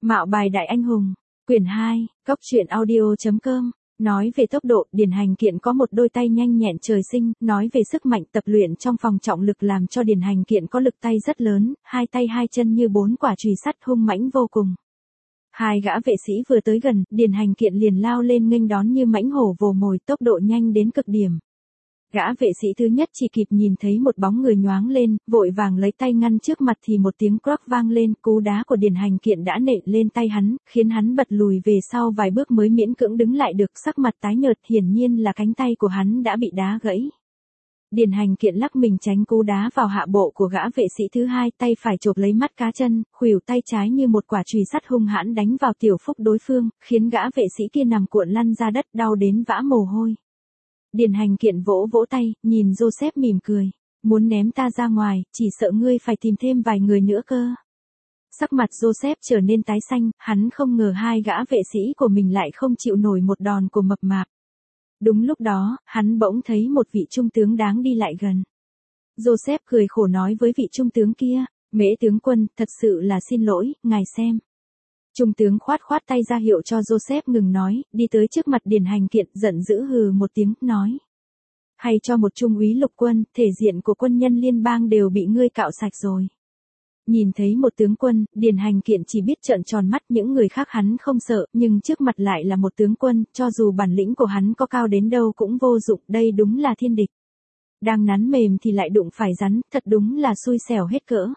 Mạo bài đại anh hùng, quyển 2, cốc truyện audio.com. Nói về tốc độ, Điền Hành Kiện có một đôi tay nhanh nhẹn trời sinh, nói về sức mạnh tập luyện trong phòng trọng lực làm cho Điền Hành Kiện có lực tay rất lớn, hai tay hai chân như 4 quả chùy sắt hung mãnh vô cùng. Hai gã vệ sĩ vừa tới gần, Điền Hành Kiện liền lao lên nghênh đón như mãnh hổ vồ mồi, tốc độ nhanh đến cực điểm. Gã vệ sĩ thứ nhất chỉ kịp nhìn thấy một bóng người nhoáng lên, vội vàng lấy tay ngăn trước mặt thì một tiếng croc vang lên, cú đá của Điền Hành Kiện đã nện lên tay hắn, khiến hắn bật lùi về sau vài bước mới miễn cưỡng đứng lại được, sắc mặt tái nhợt, hiển nhiên là cánh tay của hắn đã bị đá gãy. Điền Hành Kiện lắc mình tránh cú đá vào hạ bộ của gã vệ sĩ thứ hai, tay phải chộp lấy mắt cá chân, khuỷu tay trái như một quả chùy sắt hung hãn đánh vào tiểu phúc đối phương, khiến gã vệ sĩ kia nằm cuộn lăn ra đất, đau đến vã mồ hôi. Điền Hành Kiện vỗ vỗ tay, nhìn Joseph mỉm cười. Muốn ném ta ra ngoài, chỉ sợ ngươi phải tìm thêm vài người nữa cơ. Sắc mặt Joseph trở nên tái xanh, hắn không ngờ hai gã vệ sĩ của mình lại không chịu nổi một đòn của mập mạp. Đúng lúc đó, hắn bỗng thấy một vị trung tướng đáng đi lại gần. Joseph cười khổ nói với vị trung tướng kia, Mễ tướng quân, thật sự là xin lỗi, ngài xem. Trung tướng khoát khoát tay ra hiệu cho Joseph ngừng nói, đi tới trước mặt Điền Hành Kiện, giận dữ hừ một tiếng, nói. Hay cho một trung úy lục quân, thể diện của quân nhân liên bang đều bị ngươi cạo sạch rồi. Nhìn thấy một tướng quân, Điền Hành Kiện chỉ biết trợn tròn mắt, những người khác hắn không sợ, nhưng trước mặt lại là một tướng quân, cho dù bản lĩnh của hắn có cao đến đâu cũng vô dụng, đây đúng là thiên địch. Đang nắn mềm thì lại đụng phải rắn, thật đúng là xui xẻo hết cỡ.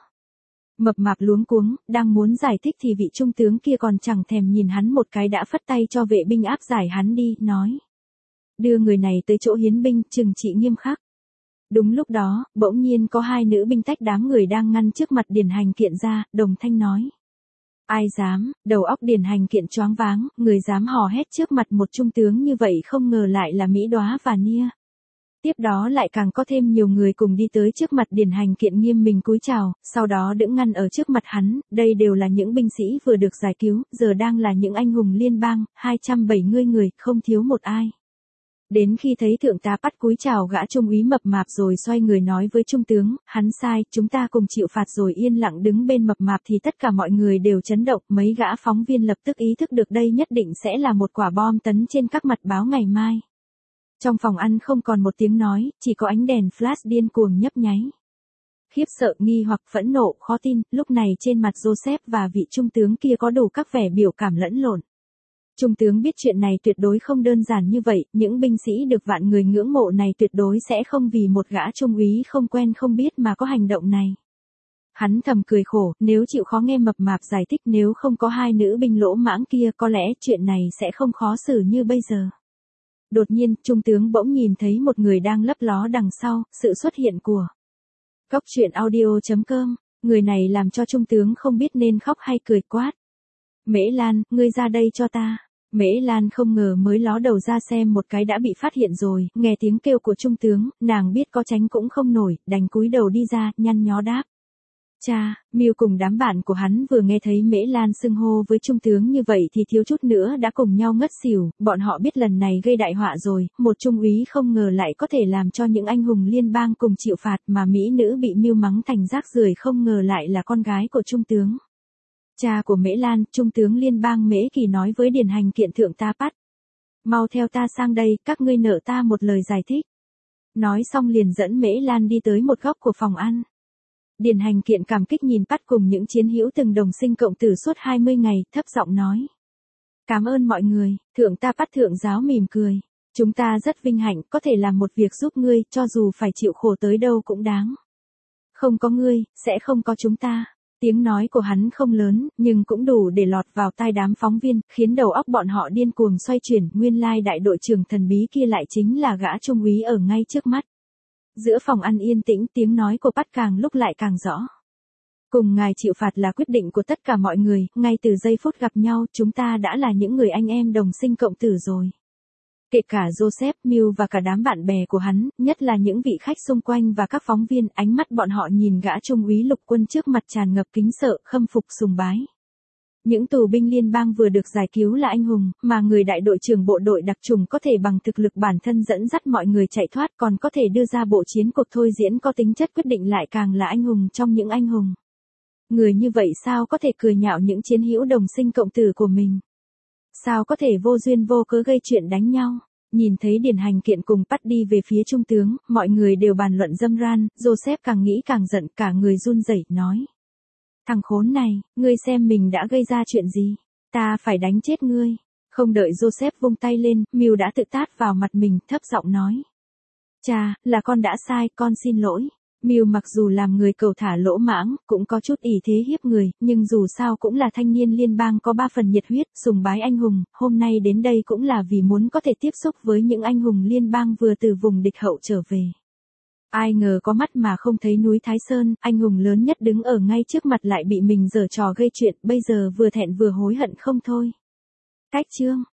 Mập mạp luống cuống, đang muốn giải thích thì vị trung tướng kia còn chẳng thèm nhìn hắn một cái đã phất tay cho vệ binh áp giải hắn đi, nói. Đưa người này tới chỗ hiến binh, trừng trị nghiêm khắc. Đúng lúc đó, bỗng nhiên có hai nữ binh tách đám người đang ngăn trước mặt Điền Hành Kiện ra, đồng thanh nói. Ai dám, đầu óc Điền Hành Kiện choáng váng, người dám hò hét trước mặt một trung tướng như vậy không ngờ lại là Mỹ Đóa và Nia. Tiếp đó lại càng có thêm nhiều người cùng đi tới trước mặt Điền Hành Kiện nghiêm mình cúi chào, sau đó đứng ngăn ở trước mặt hắn, đây đều là những binh sĩ vừa được giải cứu, giờ đang là những anh hùng liên bang, 270 người, không thiếu một ai. Đến khi thấy thượng tá Pắt cúi chào gã trung úy mập mạp rồi xoay người nói với trung tướng, hắn sai, chúng ta cùng chịu phạt rồi yên lặng đứng bên mập mạp thì tất cả mọi người đều chấn động, mấy gã phóng viên lập tức ý thức được đây nhất định sẽ là một quả bom tấn trên các mặt báo ngày mai. Trong phòng ăn không còn một tiếng nói, chỉ có ánh đèn flash điên cuồng nhấp nháy. Khiếp sợ, nghi hoặc phẫn nộ, khó tin, lúc này trên mặt Joseph và vị trung tướng kia có đủ các vẻ biểu cảm lẫn lộn. Trung tướng biết chuyện này tuyệt đối không đơn giản như vậy, những binh sĩ được vạn người ngưỡng mộ này tuyệt đối sẽ không vì một gã trung úy không quen không biết mà có hành động này. Hắn thầm cười khổ, nếu chịu khó nghe mập mạp giải thích, nếu không có hai nữ binh lỗ mãng kia có lẽ chuyện này sẽ không khó xử như bây giờ. Đột nhiên, trung tướng bỗng nhìn thấy một người đang lấp ló đằng sau, sự xuất hiện của cốc truyện audio.com, người này làm cho trung tướng không biết nên khóc hay cười, quát. Mễ Lan, ngươi ra đây cho ta. Mễ Lan không ngờ mới ló đầu ra xem một cái đã bị phát hiện rồi, nghe tiếng kêu của trung tướng, nàng biết có tránh cũng không nổi, đành cúi đầu đi ra, nhăn nhó đáp. Cha, Miu cùng đám bạn của hắn vừa nghe thấy Mễ Lan xưng hô với trung tướng như vậy thì thiếu chút nữa đã cùng nhau ngất xỉu, bọn họ biết lần này gây đại họa rồi, một trung úy không ngờ lại có thể làm cho những anh hùng liên bang cùng chịu phạt mà mỹ nữ bị Miu mắng thành rác rưởi không ngờ lại là con gái của trung tướng. Cha của Mễ Lan, trung tướng liên bang Mễ Kỳ nói với Điền Hành Kiện thượng tá Pắt. Mau theo ta sang đây, các ngươi nợ ta một lời giải thích. Nói xong liền dẫn Mễ Lan đi tới một góc của phòng ăn. Điền Hành Kiện cảm kích nhìn Pắt cùng những chiến hữu từng đồng sinh cộng tử suốt 20 ngày, thấp giọng nói. Cảm ơn mọi người, thượng tá Pắt thượng giáo mỉm cười. Chúng ta rất vinh hạnh có thể làm một việc giúp ngươi, cho dù phải chịu khổ tới đâu cũng đáng. Không có ngươi, sẽ không có chúng ta. Tiếng nói của hắn không lớn, nhưng cũng đủ để lọt vào tai đám phóng viên, khiến đầu óc bọn họ điên cuồng xoay chuyển, nguyên lai đại đội trưởng thần bí kia lại chính là gã trung úy ở ngay trước mắt. Giữa phòng ăn yên tĩnh, tiếng nói của Pắt càng lúc lại càng rõ. Cùng ngài chịu phạt là quyết định của tất cả mọi người, ngay từ giây phút gặp nhau, chúng ta đã là những người anh em đồng sinh cộng tử rồi. Kể cả Joseph, Miu và cả đám bạn bè của hắn, nhất là những vị khách xung quanh và các phóng viên, ánh mắt bọn họ nhìn gã trung úy lục quân trước mặt tràn ngập kính sợ, khâm phục sùng bái. Những tù binh liên bang vừa được giải cứu là anh hùng, mà người đại đội trưởng bộ đội đặc trùng có thể bằng thực lực bản thân dẫn dắt mọi người chạy thoát, còn có thể đưa ra bộ chiến cuộc thôi diễn có tính chất quyết định lại càng là anh hùng trong những anh hùng. Người như vậy sao có thể cười nhạo những chiến hữu đồng sinh cộng tử của mình? Sao có thể vô duyên vô cớ gây chuyện đánh nhau? Nhìn thấy Điền Hành Kiện cùng Pat đi về phía trung tướng, mọi người đều bàn luận râm ran, Joseph càng nghĩ càng giận, cả người run rẩy nói. Thằng khốn này, ngươi xem mình đã gây ra chuyện gì? Ta phải đánh chết ngươi. Không đợi Joseph vung tay lên, Miu đã tự tát vào mặt mình, thấp giọng nói. Cha, là con đã sai, con xin lỗi. Miu mặc dù làm người cẩu thả lỗ mãng, cũng có chút ỷ thế hiếp người, nhưng dù sao cũng là thanh niên liên bang có 3 phần nhiệt huyết, sùng bái anh hùng, hôm nay đến đây cũng là vì muốn có thể tiếp xúc với những anh hùng liên bang vừa từ vùng địch hậu trở về. Ai ngờ có mắt mà không thấy núi Thái Sơn, anh hùng lớn nhất đứng ở ngay trước mặt lại bị mình giở trò gây chuyện, bây giờ vừa thẹn vừa hối hận không thôi. Cách chương